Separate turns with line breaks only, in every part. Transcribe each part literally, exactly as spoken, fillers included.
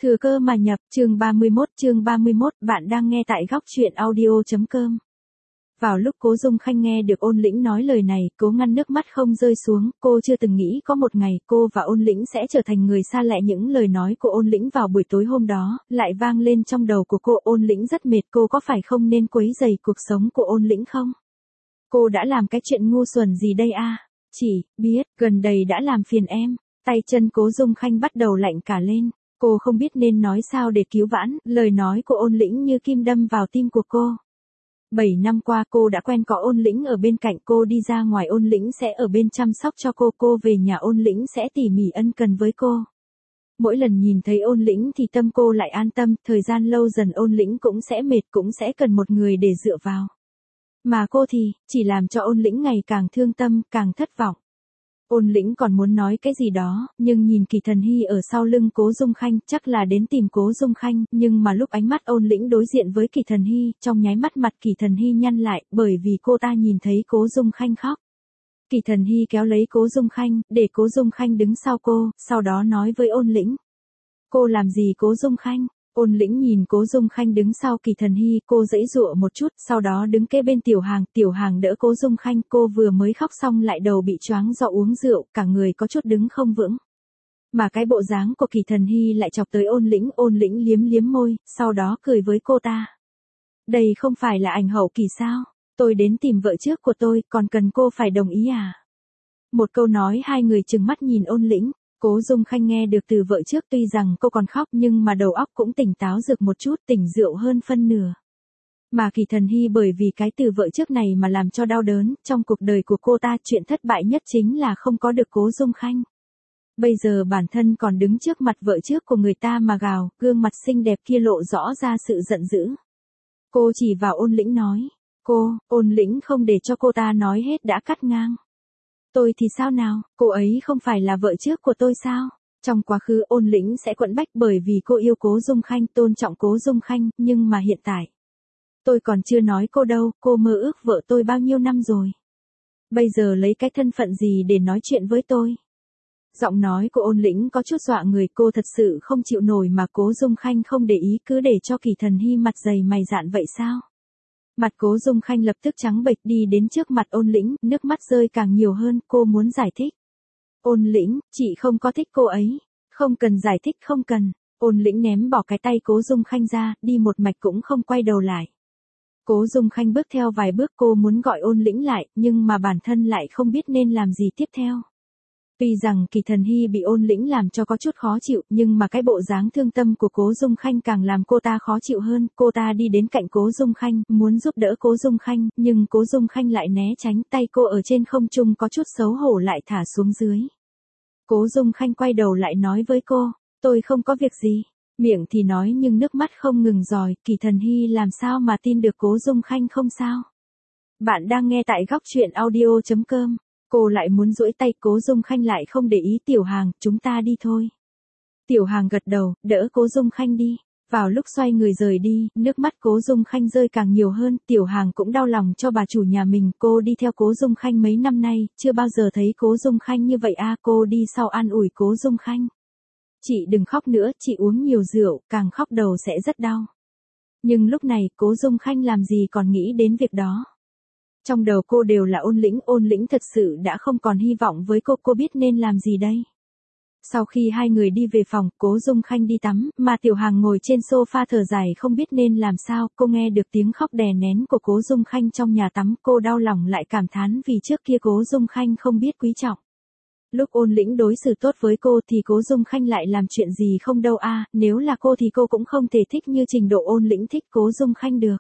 Thừa cơ mà nhập, chương ba mươi mốt, chương ba mươi mốt, bạn đang nghe tại góc truyện audio.com. Vào lúc Cố Dung Khanh nghe được Ôn Lĩnh nói lời này, cố ngăn nước mắt không rơi xuống, cô chưa từng nghĩ có một ngày cô và Ôn Lĩnh sẽ trở thành người xa lạ. Những lời nói của Ôn Lĩnh vào buổi tối hôm đó, lại vang lên trong đầu của cô. Ôn Lĩnh rất mệt, cô có phải không nên quấy rầy cuộc sống của Ôn Lĩnh không? Cô đã làm cái chuyện ngu xuẩn gì đây a? À? Chỉ biết, gần đây đã làm phiền em. Tay chân Cố Dung Khanh bắt đầu lạnh cả lên. Cô không biết nên nói sao để cứu vãn, lời nói của Ôn Lĩnh như kim đâm vào tim của cô. Bảy năm qua cô đã quen có Ôn Lĩnh ở bên cạnh, cô đi ra ngoài Ôn Lĩnh sẽ ở bên chăm sóc cho cô, cô về nhà Ôn Lĩnh sẽ tỉ mỉ ân cần với cô. Mỗi lần nhìn thấy Ôn Lĩnh thì tâm cô lại an tâm, thời gian lâu dần Ôn Lĩnh cũng sẽ mệt, cũng sẽ cần một người để dựa vào. Mà cô thì, chỉ làm cho Ôn Lĩnh ngày càng thương tâm, càng thất vọng. Ôn Lĩnh còn muốn nói cái gì đó, nhưng nhìn Kỳ Thần Hy ở sau lưng Cố Dung Khanh, chắc là đến tìm Cố Dung Khanh, nhưng mà lúc ánh mắt Ôn Lĩnh đối diện với Kỳ Thần Hy, trong nháy mắt mặt Kỳ Thần Hy nhăn lại, bởi vì cô ta nhìn thấy Cố Dung Khanh khóc. Kỳ Thần Hy kéo lấy Cố Dung Khanh, để Cố Dung Khanh đứng sau cô, sau đó nói với Ôn Lĩnh. Cô làm gì Cố Dung Khanh? Ôn Lĩnh nhìn Cố Dung Khanh đứng sau Kỳ Thần Hy, cô giãy giụa một chút, sau đó đứng kế bên Tiểu Hàng, Tiểu Hàng đỡ Cố Dung Khanh, cô vừa mới khóc xong lại đầu bị choáng do uống rượu, cả người có chút đứng không vững. Mà cái bộ dáng của Kỳ Thần Hy lại chọc tới Ôn Lĩnh, Ôn Lĩnh liếm liếm môi, sau đó cười với cô ta. Đây không phải là ảnh hậu Kỳ sao? Tôi đến tìm vợ trước của tôi, còn cần cô phải đồng ý à? Một câu nói hai người trừng mắt nhìn Ôn Lĩnh. Cố Dung Khanh nghe được từ vợ trước, tuy rằng cô còn khóc nhưng mà đầu óc cũng tỉnh táo rực một chút, tỉnh rượu hơn phân nửa. Mà Kỳ Thần Hy bởi vì cái từ vợ trước này mà làm cho đau đớn, trong cuộc đời của cô ta chuyện thất bại nhất chính là không có được Cố Dung Khanh. Bây giờ bản thân còn đứng trước mặt vợ trước của người ta mà gào, gương mặt xinh đẹp kia lộ rõ ra sự giận dữ. Cô chỉ vào Ôn Lĩnh nói, cô, Ôn Lĩnh không để cho cô ta nói hết đã cắt ngang. Tôi thì sao nào, cô ấy không phải là vợ trước của tôi sao? Trong quá khứ Ôn Lĩnh sẽ quẫn bách bởi vì cô yêu Cố Dung Khanh, tôn trọng Cố Dung Khanh, nhưng mà hiện tại. Tôi còn chưa nói cô đâu, cô mơ ước vợ tôi bao nhiêu năm rồi. Bây giờ lấy cái thân phận gì để nói chuyện với tôi? Giọng nói của Ôn Lĩnh có chút dọa người, cô thật sự không chịu nổi mà Cố Dung Khanh không để ý, cứ để cho Kỳ Thần Hy mặt dày mày dạn vậy sao? Mặt Cố Dung Khanh lập tức trắng bệch, đi đến trước mặt Ôn Lĩnh, nước mắt rơi càng nhiều hơn, cô muốn giải thích. Ôn Lĩnh, chị không có thích cô ấy. Không cần giải thích, không cần. Ôn Lĩnh ném bỏ cái tay Cố Dung Khanh ra, đi một mạch cũng không quay đầu lại. Cố Dung Khanh bước theo vài bước, cô muốn gọi Ôn Lĩnh lại, nhưng mà bản thân lại không biết nên làm gì tiếp theo. Tuy rằng Kỳ Thần Hy bị Ôn Lĩnh làm cho có chút khó chịu, nhưng mà cái bộ dáng thương tâm của Cố Dung Khanh càng làm cô ta khó chịu hơn. Cô ta đi đến cạnh Cố Dung Khanh, muốn giúp đỡ Cố Dung Khanh, nhưng Cố Dung Khanh lại né tránh, tay cô ở trên không trung có chút xấu hổ lại thả xuống dưới. Cố Dung Khanh quay đầu lại nói với cô, tôi không có việc gì. Miệng thì nói nhưng nước mắt không ngừng ròi, Kỳ Thần Hy làm sao mà tin được Cố Dung Khanh không sao. Bạn đang nghe tại góc truyện audio.com. Cô lại muốn duỗi tay, Cố Dung Khanh lại không để ý. Tiểu Hàng, chúng ta đi thôi. Tiểu Hàng gật đầu, đỡ Cố Dung Khanh đi. Vào lúc xoay người rời đi, nước mắt Cố Dung Khanh rơi càng nhiều hơn, Tiểu Hàng cũng đau lòng cho bà chủ nhà mình, cô đi theo Cố Dung Khanh mấy năm nay, chưa bao giờ thấy Cố Dung Khanh như vậy a, à, cô đi sau an ủi Cố Dung Khanh. Chị đừng khóc nữa, chị uống nhiều rượu, càng khóc đầu sẽ rất đau. Nhưng lúc này, Cố Dung Khanh làm gì còn nghĩ đến việc đó. Trong đầu cô đều là Ôn Lĩnh, Ôn Lĩnh thật sự đã không còn hy vọng với cô, cô biết nên làm gì đây. Sau khi hai người đi về phòng, Cố Dung Khanh đi tắm, mà Tiểu Hàng ngồi trên sofa thở dài không biết nên làm sao, cô nghe được tiếng khóc đè nén của Cố Dung Khanh trong nhà tắm, cô đau lòng lại cảm thán vì trước kia Cố Dung Khanh không biết quý trọng. Lúc Ôn Lĩnh đối xử tốt với cô thì Cố Dung Khanh lại làm chuyện gì không đâu a, à, nếu là cô thì cô cũng không thể thích như trình độ Ôn Lĩnh thích Cố Dung Khanh được.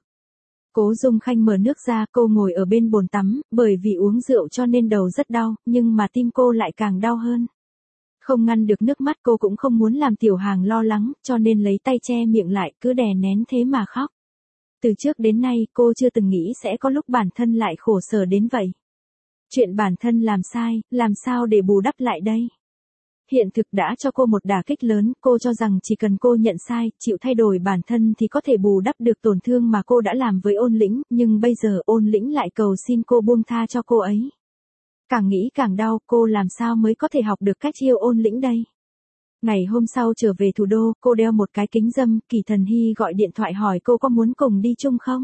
Cố Dung Khanh mở nước ra, cô ngồi ở bên bồn tắm, bởi vì uống rượu cho nên đầu rất đau, nhưng mà tim cô lại càng đau hơn. Không ngăn được nước mắt, cô cũng không muốn làm Tiểu Hàng lo lắng, cho nên lấy tay che miệng lại, cứ đè nén thế mà khóc. Từ trước đến nay, cô chưa từng nghĩ sẽ có lúc bản thân lại khổ sở đến vậy. Chuyện bản thân làm sai, làm sao để bù đắp lại đây? Hiện thực đã cho cô một đả kích lớn, cô cho rằng chỉ cần cô nhận sai, chịu thay đổi bản thân thì có thể bù đắp được tổn thương mà cô đã làm với Ôn Lĩnh, nhưng bây giờ Ôn Lĩnh lại cầu xin cô buông tha cho cô ấy. Càng nghĩ càng đau, cô làm sao mới có thể học được cách yêu Ôn Lĩnh đây? Ngày hôm sau trở về thủ đô, cô đeo một cái kính râm, Kỳ Thần Hy gọi điện thoại hỏi cô có muốn cùng đi chung không?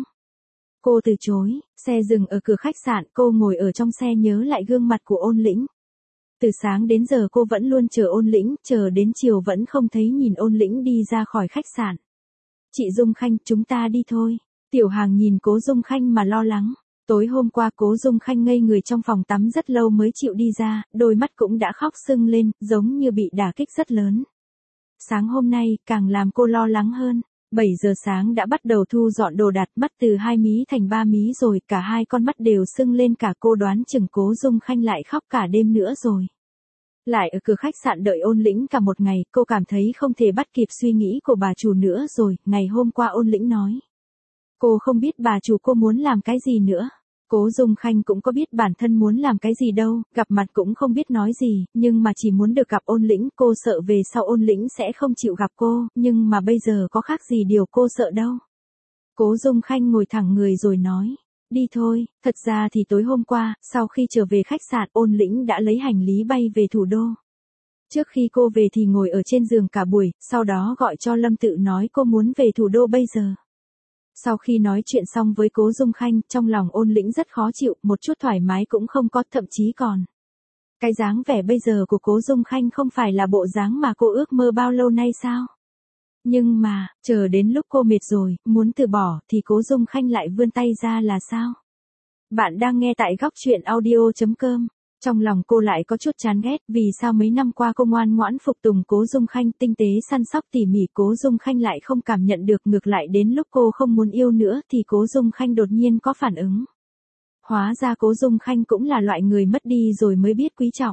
Cô từ chối, xe dừng ở cửa khách sạn, cô ngồi ở trong xe nhớ lại gương mặt của Ôn Lĩnh. Từ sáng đến giờ cô vẫn luôn chờ Ôn Lĩnh, chờ đến chiều vẫn không thấy nhìn Ôn Lĩnh đi ra khỏi khách sạn. Chị Dung Khanh, chúng ta đi thôi. Tiểu Hàng nhìn Cố Dung Khanh mà lo lắng. Tối hôm qua Cố Dung Khanh ngây người trong phòng tắm rất lâu mới chịu đi ra, đôi mắt cũng đã khóc sưng lên, giống như bị đả kích rất lớn. Sáng hôm nay, càng làm cô lo lắng hơn. bảy giờ sáng đã bắt đầu thu dọn đồ đạc, mắt từ hai mí thành ba mí rồi, cả hai con mắt đều sưng lên, cả cô đoán chừng Cố Dung Khanh lại khóc cả đêm nữa rồi. Lại ở cửa khách sạn đợi Ôn Lĩnh cả một ngày, cô cảm thấy không thể bắt kịp suy nghĩ của bà chủ nữa rồi, ngày hôm qua Ôn Lĩnh nói. Cô không biết bà chủ cô muốn làm cái gì nữa. Cố Dung Khanh cũng có biết bản thân muốn làm cái gì đâu, gặp mặt cũng không biết nói gì, nhưng mà chỉ muốn được gặp Ôn Lĩnh, cô sợ về sau Ôn Lĩnh sẽ không chịu gặp cô, nhưng mà bây giờ có khác gì điều cô sợ đâu. Cố Dung Khanh ngồi thẳng người rồi nói, đi thôi, thật ra thì tối hôm qua, sau khi trở về khách sạn, Ôn Lĩnh đã lấy hành lý bay về thủ đô. Trước khi cô về thì ngồi ở trên giường cả buổi, sau đó gọi cho Lâm Tự nói cô muốn về thủ đô bây giờ. Sau khi nói chuyện xong với Cố Dung Khanh, trong lòng Ôn Lĩnh rất khó chịu, một chút thoải mái cũng không có, thậm chí còn. Cái dáng vẻ bây giờ của Cố Dung Khanh không phải là bộ dáng mà cô ước mơ bao lâu nay sao? Nhưng mà, chờ đến lúc cô mệt rồi, muốn từ bỏ, thì Cố Dung Khanh lại vươn tay ra là sao? Bạn đang nghe tại góc truyện audio chấm com. Trong lòng cô lại có chút chán ghét, vì sao mấy năm qua cô ngoan ngoãn phục tùng Cố Dung Khanh, tinh tế săn sóc tỉ mỉ, Cố Dung Khanh lại không cảm nhận được, ngược lại đến lúc cô không muốn yêu nữa thì Cố Dung Khanh đột nhiên có phản ứng. Hóa ra Cố Dung Khanh cũng là loại người mất đi rồi mới biết quý trọng.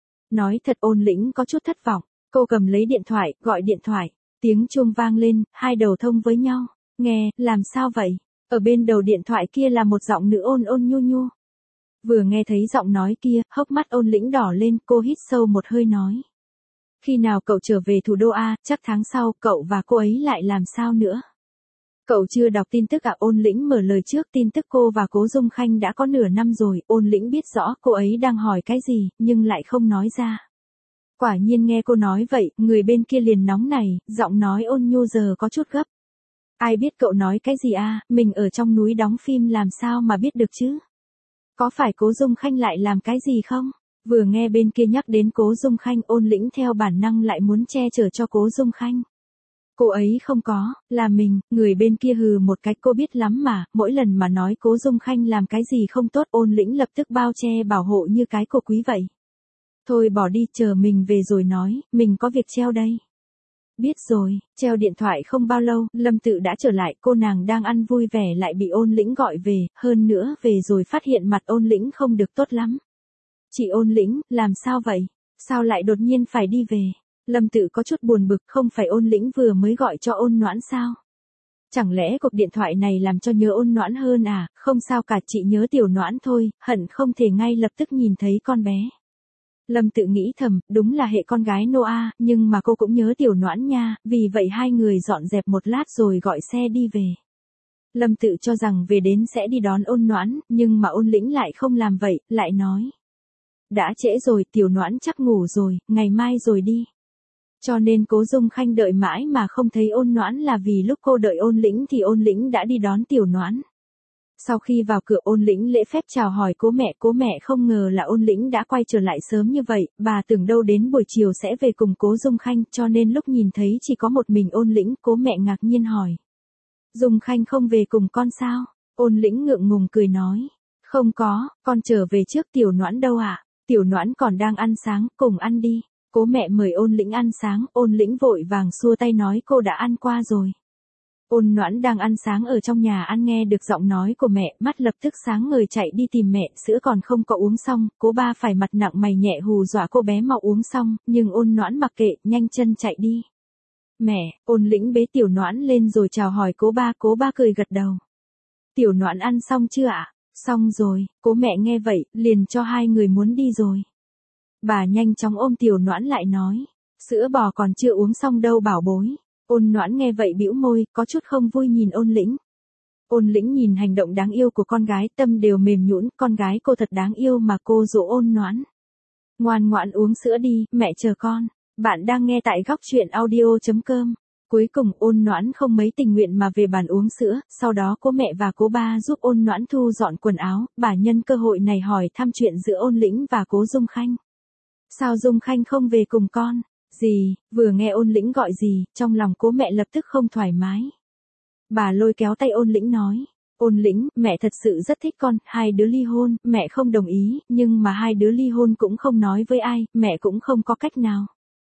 Nói thật Ôn Lĩnh có chút thất vọng, cô cầm lấy điện thoại, gọi điện thoại, tiếng chuông vang lên, hai đầu thông với nhau, nghe, làm sao vậy? Ở bên đầu điện thoại kia là một giọng nữ ôn ôn nhu nhu. Vừa nghe thấy giọng nói kia, hốc mắt Ôn Lĩnh đỏ lên, cô hít sâu một hơi nói. Khi nào cậu trở về thủ đô a? Chắc tháng sau, cậu và cô ấy lại làm sao nữa? Cậu chưa đọc tin tức à? Ôn Lĩnh mở lời trước, tin tức cô và Cố Dung Khanh đã có nửa năm rồi, Ôn Lĩnh biết rõ cô ấy đang hỏi cái gì, nhưng lại không nói ra. Quả nhiên nghe cô nói vậy, người bên kia liền nóng này, giọng nói ôn nhu giờ có chút gấp. Ai biết cậu nói cái gì a? Mình ở trong núi đóng phim làm sao mà biết được chứ? Có phải Cố Dung Khanh lại làm cái gì không? Vừa nghe bên kia nhắc đến Cố Dung Khanh, Ôn Lĩnh theo bản năng lại muốn che chở cho Cố Dung Khanh. Cô ấy không có, là mình, người bên kia hừ một cái, cô biết lắm mà, mỗi lần mà nói Cố Dung Khanh làm cái gì không tốt, Ôn Lĩnh lập tức bao che bảo hộ như cái cô quý vậy. Thôi bỏ đi, chờ mình về rồi nói, mình có việc treo đây. Biết rồi, treo điện thoại không bao lâu, Lâm Tự đã trở lại, cô nàng đang ăn vui vẻ lại bị Ôn Lĩnh gọi về, hơn nữa về rồi phát hiện mặt Ôn Lĩnh không được tốt lắm. Chị Ôn Lĩnh, làm sao vậy? Sao lại đột nhiên phải đi về? Lâm Tự có chút buồn bực, không phải Ôn Lĩnh vừa mới gọi cho Ôn Noãn sao? Chẳng lẽ cuộc điện thoại này làm cho nhớ Ôn Noãn hơn à? Không sao cả, chị nhớ Tiểu Noãn thôi, hận không thể ngay lập tức nhìn thấy con bé. Lâm Tự nghĩ thầm, đúng là hệ con gái Noah, nhưng mà cô cũng nhớ Tiểu Noãn nha, vì vậy hai người dọn dẹp một lát rồi gọi xe đi về. Lâm Tự cho rằng về đến sẽ đi đón Ôn Noãn, nhưng mà Ôn Lĩnh lại không làm vậy, lại nói. Đã trễ rồi, Tiểu Noãn chắc ngủ rồi, ngày mai rồi đi. Cho nên Cố Dung Khanh đợi mãi mà không thấy Ôn Noãn là vì lúc cô đợi Ôn Lĩnh thì Ôn Lĩnh đã đi đón Tiểu Noãn. Sau khi vào cửa, Ôn Lĩnh lễ phép chào hỏi Cố mẹ, Cố mẹ không ngờ là Ôn Lĩnh đã quay trở lại sớm như vậy, bà tưởng đâu đến buổi chiều sẽ về cùng Cố Dung Khanh, cho nên lúc nhìn thấy chỉ có một mình Ôn Lĩnh, Cố mẹ ngạc nhiên hỏi. Dung Khanh không về cùng con sao? Ôn Lĩnh ngượng ngùng cười nói. Không có, con trở về trước. Tiểu Noãn đâu ạ? À? Tiểu Noãn còn đang ăn sáng, cùng ăn đi. Cố mẹ mời Ôn Lĩnh ăn sáng, Ôn Lĩnh vội vàng xua tay nói cô đã ăn qua rồi. Ôn Noãn đang ăn sáng ở trong nhà ăn nghe được giọng nói của mẹ, mắt lập tức sáng ngời chạy đi tìm mẹ, sữa còn không có uống xong, Cố ba phải mặt nặng mày nhẹ hù dọa cô bé mau uống xong, nhưng Ôn Noãn mặc kệ, nhanh chân chạy đi. Mẹ, Ôn Lĩnh bế Tiểu Noãn lên rồi chào hỏi Cố ba, Cố ba cười gật đầu. Tiểu Noãn ăn xong chưa ạ? Xong rồi, Cố mẹ nghe vậy, liền cho hai người muốn đi rồi. Bà nhanh chóng ôm Tiểu Noãn lại nói, sữa bò còn chưa uống xong đâu bảo bối. Ôn Noãn nghe vậy bĩu môi, có chút không vui nhìn Ôn Lĩnh. Ôn Lĩnh nhìn hành động đáng yêu của con gái, tâm đều mềm nhũn, con gái cô thật đáng yêu mà cô dỗ Ôn Noãn. Ngoan ngoãn uống sữa đi, mẹ chờ con. Bạn đang nghe tại góc chuyện audio.com. Cuối cùng Ôn Noãn không mấy tình nguyện mà về bàn uống sữa, sau đó cô mẹ và cô ba giúp Ôn Noãn thu dọn quần áo, bà nhân cơ hội này hỏi thăm chuyện giữa Ôn Lĩnh và cố Dung Khanh. Sao Dung Khanh không về cùng con? Gì, vừa nghe Ôn Lĩnh gọi gì, trong lòng cố mẹ lập tức không thoải mái. Bà lôi kéo tay Ôn Lĩnh nói. Ôn Lĩnh, mẹ thật sự rất thích con, hai đứa ly hôn, mẹ không đồng ý, nhưng mà hai đứa ly hôn cũng không nói với ai, mẹ cũng không có cách nào.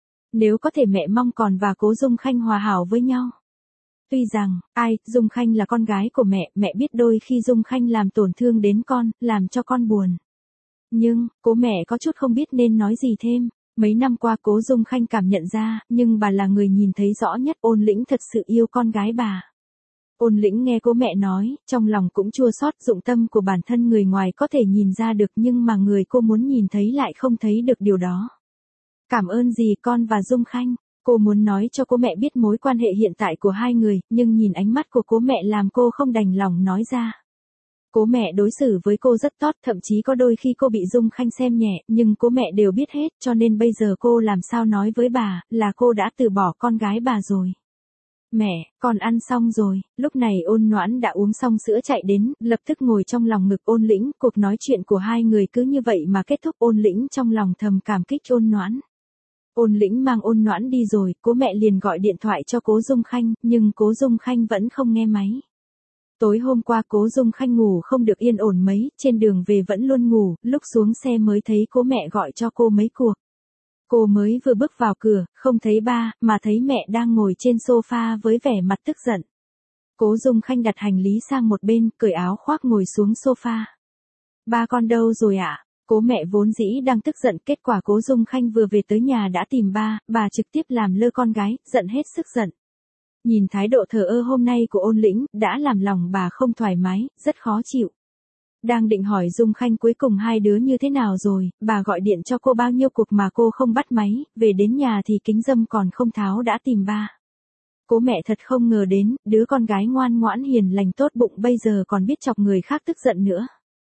Nếu có thể mẹ mong con và cố Dung Khanh hòa hảo với nhau. Tuy rằng, ai, Dung Khanh là con gái của mẹ, mẹ biết đôi khi Dung Khanh làm tổn thương đến con, làm cho con buồn. Nhưng, cố mẹ có chút không biết nên nói gì thêm. Mấy năm qua cố Dung Khanh cảm nhận ra, nhưng bà là người nhìn thấy rõ nhất Ôn Lĩnh thật sự yêu con gái bà. Ôn Lĩnh nghe cố mẹ nói, trong lòng cũng chua xót, dụng tâm của bản thân người ngoài có thể nhìn ra được nhưng mà người cô muốn nhìn thấy lại không thấy được điều đó. Cảm ơn gì con và Dung Khanh, cô muốn nói cho cô mẹ biết mối quan hệ hiện tại của hai người, nhưng nhìn ánh mắt của cố mẹ làm cô không đành lòng nói ra. Cố mẹ đối xử với cô rất tốt, thậm chí có đôi khi cô bị Dung Khanh xem nhẹ, nhưng cố mẹ đều biết hết, cho nên bây giờ cô làm sao nói với bà, là cô đã từ bỏ con gái bà rồi. Mẹ, con ăn xong rồi, lúc này Ôn Noãn đã uống xong sữa chạy đến, lập tức ngồi trong lòng ngực Ôn Lĩnh, cuộc nói chuyện của hai người cứ như vậy mà kết thúc. Ôn Lĩnh trong lòng thầm cảm kích Ôn Noãn. Ôn Lĩnh mang Ôn Noãn đi rồi, cố mẹ liền gọi điện thoại cho cố Dung Khanh, nhưng cố Dung Khanh vẫn không nghe máy. Tối hôm qua cố Dung Khanh ngủ không được yên ổn mấy, trên đường về vẫn luôn ngủ, lúc xuống xe mới thấy cố mẹ gọi cho cô mấy cuộc. Cô mới vừa bước vào cửa, không thấy ba, mà thấy mẹ đang ngồi trên sofa với vẻ mặt tức giận. Cố Dung Khanh đặt hành lý sang một bên, cởi áo khoác ngồi xuống sofa. Ba con đâu rồi ạ? À? Cố mẹ vốn dĩ đang tức giận, kết quả cố Dung Khanh vừa về tới nhà đã tìm ba, bà trực tiếp làm lơ con gái, giận hết sức giận. Nhìn thái độ thờ ơ hôm nay của Ôn Lĩnh, đã làm lòng bà không thoải mái, rất khó chịu. Đang định hỏi Dung Khanh cuối cùng hai đứa như thế nào rồi, bà gọi điện cho cô bao nhiêu cuộc mà cô không bắt máy, về đến nhà thì kính dâm còn không tháo đã tìm ba. Cố mẹ thật không ngờ đến, đứa con gái ngoan ngoãn hiền lành tốt bụng bây giờ còn biết chọc người khác tức giận nữa.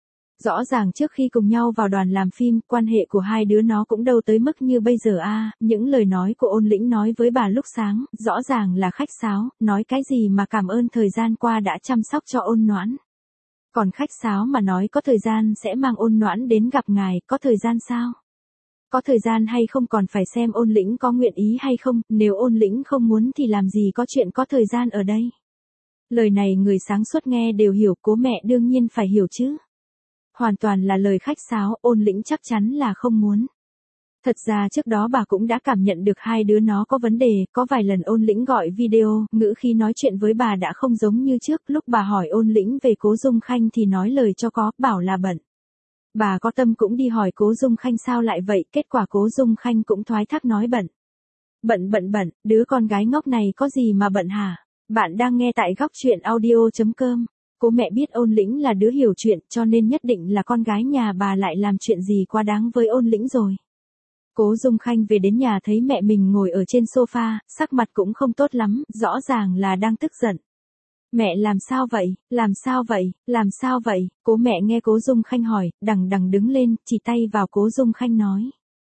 Rõ ràng trước khi cùng nhau vào đoàn làm phim, quan hệ của hai đứa nó cũng đâu tới mức như bây giờ a. À, những lời nói của Ôn Lĩnh nói với bà lúc sáng, rõ ràng là khách sáo, nói cái gì mà cảm ơn thời gian qua đã chăm sóc cho Ôn Noãn. Còn khách sáo mà nói có thời gian sẽ mang Ôn Noãn đến gặp ngài, có thời gian sao? Có thời gian hay không còn phải xem Ôn Lĩnh có nguyện ý hay không, nếu Ôn Lĩnh không muốn thì làm gì có chuyện có thời gian ở đây. Lời này người sáng suốt nghe đều hiểu, cố mẹ đương nhiên phải hiểu chứ. Hoàn toàn là lời khách sáo, Ôn Lĩnh chắc chắn là không muốn. Thật ra trước đó bà cũng đã cảm nhận được hai đứa nó có vấn đề, có vài lần Ôn Lĩnh gọi video, ngữ khi nói chuyện với bà đã không giống như trước, lúc bà hỏi Ôn Lĩnh về cố Dung Khanh thì nói lời cho có, bảo là bận. Bà có tâm cũng đi hỏi cố Dung Khanh sao lại vậy, kết quả cố Dung Khanh cũng thoái thác nói bận. Bận bận bận, đứa con gái ngốc này có gì mà bận hả? Bạn đang nghe tại góc chuyện audio.com. Cố mẹ biết Ôn Lĩnh là đứa hiểu chuyện, cho nên nhất định là con gái nhà bà lại làm chuyện gì quá đáng với Ôn Lĩnh rồi. Cố Dung Khanh về đến nhà thấy mẹ mình ngồi ở trên sofa, sắc mặt cũng không tốt lắm, rõ ràng là đang tức giận. Mẹ làm sao vậy, làm sao vậy, làm sao vậy, cố mẹ nghe cố Dung Khanh hỏi, đằng đằng đứng lên, chỉ tay vào cố Dung Khanh nói.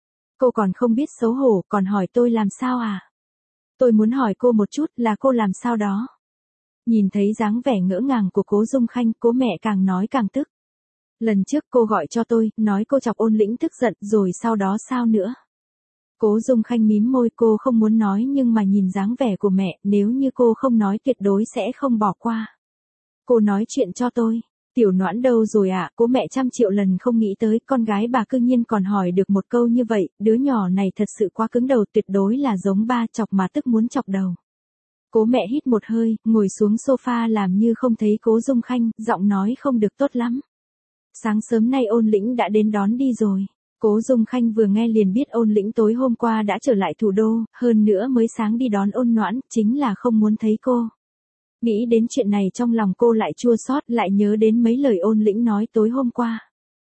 Cô còn không biết xấu hổ, còn hỏi tôi làm sao à? Tôi muốn hỏi cô một chút là cô làm sao đó? Nhìn thấy dáng vẻ ngỡ ngàng của cố Dung Khanh, cố mẹ càng nói càng tức. Lần trước cô gọi cho tôi, nói cô chọc Ôn Lĩnh tức giận, rồi sau đó sao nữa? Cố Dung Khanh mím môi, cô không muốn nói nhưng mà nhìn dáng vẻ của mẹ, nếu như cô không nói tuyệt đối sẽ không bỏ qua. Cô nói chuyện cho tôi. Tiểu Noãn đâu rồi ạ? À? Cố mẹ trăm triệu lần không nghĩ tới, con gái bà cư nhiên còn hỏi được một câu như vậy, đứa nhỏ này thật sự quá cứng đầu, tuyệt đối là giống ba, chọc mà tức muốn chọc đầu. Cố mẹ hít một hơi, ngồi xuống sofa làm như không thấy cố Dung Khanh, giọng nói không được tốt lắm. Sáng sớm nay Ôn Lĩnh đã đến đón đi rồi. Cố Dung Khanh vừa nghe liền biết Ôn Lĩnh tối hôm qua đã trở lại thủ đô, hơn nữa mới sáng đi đón Ôn Noãn, chính là không muốn thấy cô. Nghĩ đến chuyện này trong lòng cô lại chua xót, lại nhớ đến mấy lời Ôn Lĩnh nói tối hôm qua.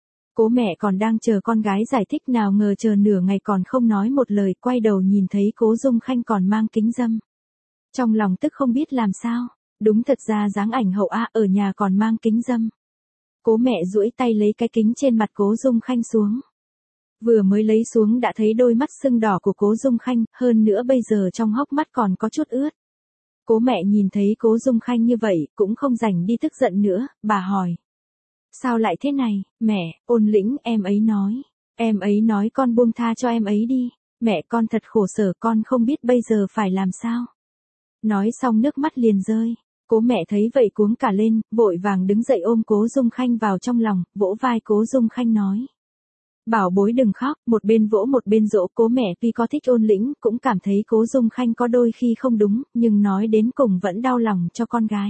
Cố mẹ còn đang chờ con gái giải thích, nào ngờ chờ nửa ngày còn không nói một lời, quay đầu nhìn thấy cố Dung Khanh còn mang kính dâm. Trong lòng tức không biết làm sao, đúng thật ra dáng ảnh hậu a, ở nhà còn mang kính dâm. Cố mẹ duỗi tay lấy cái kính trên mặt cố Dung Khanh xuống. Vừa mới lấy xuống đã thấy đôi mắt sưng đỏ của Cố Dung Khanh, hơn nữa bây giờ trong hốc mắt còn có chút ướt. Cố mẹ nhìn thấy Cố Dung Khanh như vậy, cũng không rảnh đi tức giận nữa, bà hỏi. Sao lại thế này, mẹ, Ôn Lĩnh, em ấy nói. Em ấy nói con buông tha cho em ấy đi. Mẹ, con thật khổ sở, con không biết bây giờ phải làm sao. Nói xong nước mắt liền rơi. Cố mẹ thấy vậy cuống cả lên, vội vàng đứng dậy ôm Cố Dung Khanh vào trong lòng, vỗ vai Cố Dung Khanh nói. Bảo bối đừng khóc, một bên vỗ một bên dỗ. Cố mẹ tuy có thích Ôn Lĩnh, cũng cảm thấy Cố Dung Khanh có đôi khi không đúng, nhưng nói đến cùng vẫn đau lòng cho con gái.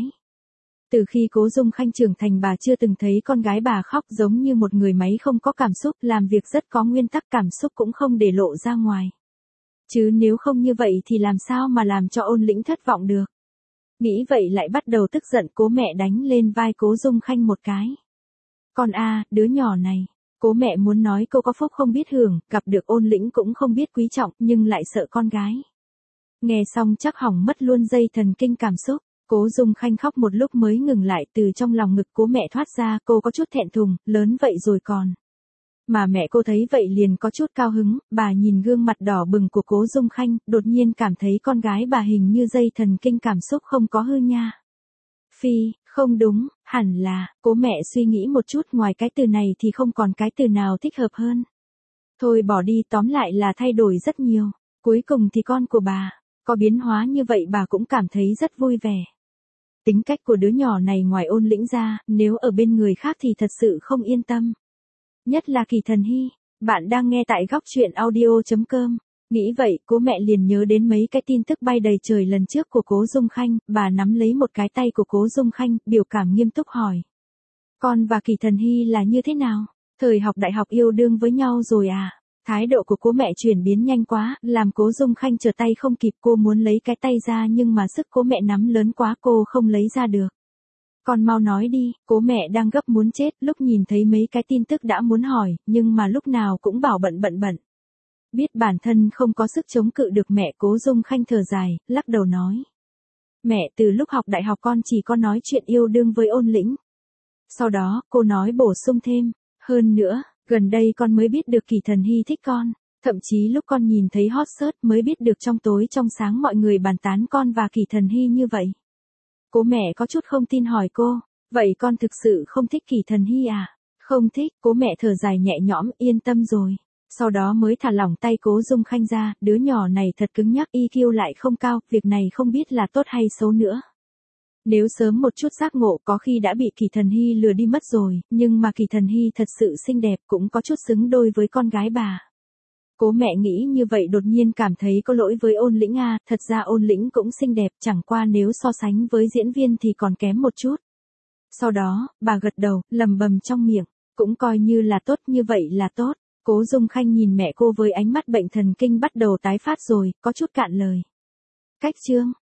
Từ khi Cố Dung Khanh trưởng thành bà chưa từng thấy con gái bà khóc, giống như một người máy không có cảm xúc, làm việc rất có nguyên tắc, cảm xúc cũng không để lộ ra ngoài. Chứ nếu không như vậy thì làm sao mà làm cho Ôn Lĩnh thất vọng được. Nghĩ vậy lại bắt đầu tức giận, cố mẹ đánh lên vai Cố Dung Khanh một cái. Con a, đứa nhỏ này. Cố mẹ muốn nói cô có phúc không biết hưởng, gặp được Ôn Lĩnh cũng không biết quý trọng, nhưng lại sợ con gái. Nghe xong chắc hỏng mất luôn dây thần kinh cảm xúc. Cố Dung Khanh khóc một lúc mới ngừng lại, từ trong lòng ngực cố mẹ thoát ra, cô có chút thẹn thùng, lớn vậy rồi còn. Mà mẹ cô thấy vậy liền có chút cao hứng, bà nhìn gương mặt đỏ bừng của Cố Dung Khanh, đột nhiên cảm thấy con gái bà hình như dây thần kinh cảm xúc không có hư nha. Phi, không đúng, hẳn là, cố mẹ suy nghĩ một chút, ngoài cái từ này thì không còn cái từ nào thích hợp hơn. Thôi bỏ đi, tóm lại là thay đổi rất nhiều, cuối cùng thì con của bà, có biến hóa như vậy bà cũng cảm thấy rất vui vẻ. Tính cách của đứa nhỏ này ngoài Ôn Lĩnh ra, nếu ở bên người khác thì thật sự không yên tâm. Nhất là Kỳ Thần Hy. Bạn đang nghe tại góc truyện audio chấm com. Nghĩ vậy, cố mẹ liền nhớ đến mấy cái tin tức bay đầy trời lần trước của Cố Dung Khanh, bà nắm lấy một cái tay của Cố Dung Khanh, biểu cảm nghiêm túc hỏi. Con và Kỳ Thần Hy là như thế nào? Thời học đại học yêu đương với nhau rồi à? Thái độ của cố mẹ chuyển biến nhanh quá, làm Cố Dung Khanh trở tay không kịp, cô muốn lấy cái tay ra nhưng mà sức cố mẹ nắm lớn quá, cô không lấy ra được. Con mau nói đi, cố mẹ đang gấp muốn chết, lúc nhìn thấy mấy cái tin tức đã muốn hỏi, nhưng mà lúc nào cũng bảo bận bận bận. Biết bản thân không có sức chống cự được mẹ, Cố Dung Khanh thở dài, lắc đầu nói. Mẹ, từ lúc học đại học con chỉ có nói chuyện yêu đương với Ôn Lĩnh. Sau đó, cô nói bổ sung thêm, hơn nữa, gần đây con mới biết được Kỳ Thần Hy thích con, thậm chí lúc con nhìn thấy hot search mới biết được trong tối trong sáng mọi người bàn tán con và Kỳ Thần Hy như vậy. Cố mẹ có chút không tin hỏi cô, vậy con thực sự không thích Kỳ Thần Hy à? Không thích, cố mẹ thở dài nhẹ nhõm, yên tâm rồi. Sau đó mới thả lỏng tay Cố Dung Khanh ra, đứa nhỏ này thật cứng nhắc, i kiu lại không cao, việc này không biết là tốt hay xấu nữa. Nếu sớm một chút giác ngộ có khi đã bị Kỳ Thần Hy lừa đi mất rồi, nhưng mà Kỳ Thần Hy thật sự xinh đẹp, cũng có chút xứng đôi với con gái bà. Cố mẹ nghĩ như vậy đột nhiên cảm thấy có lỗi với Ôn Lĩnh à, thật ra Ôn Lĩnh cũng xinh đẹp, chẳng qua nếu so sánh với diễn viên thì còn kém một chút. Sau đó, bà gật đầu, lầm bầm trong miệng, cũng coi như là tốt, như vậy là tốt. Cố Dung Khanh nhìn mẹ cô với ánh mắt bệnh thần kinh bắt đầu tái phát rồi, có chút cạn lời. Cách chương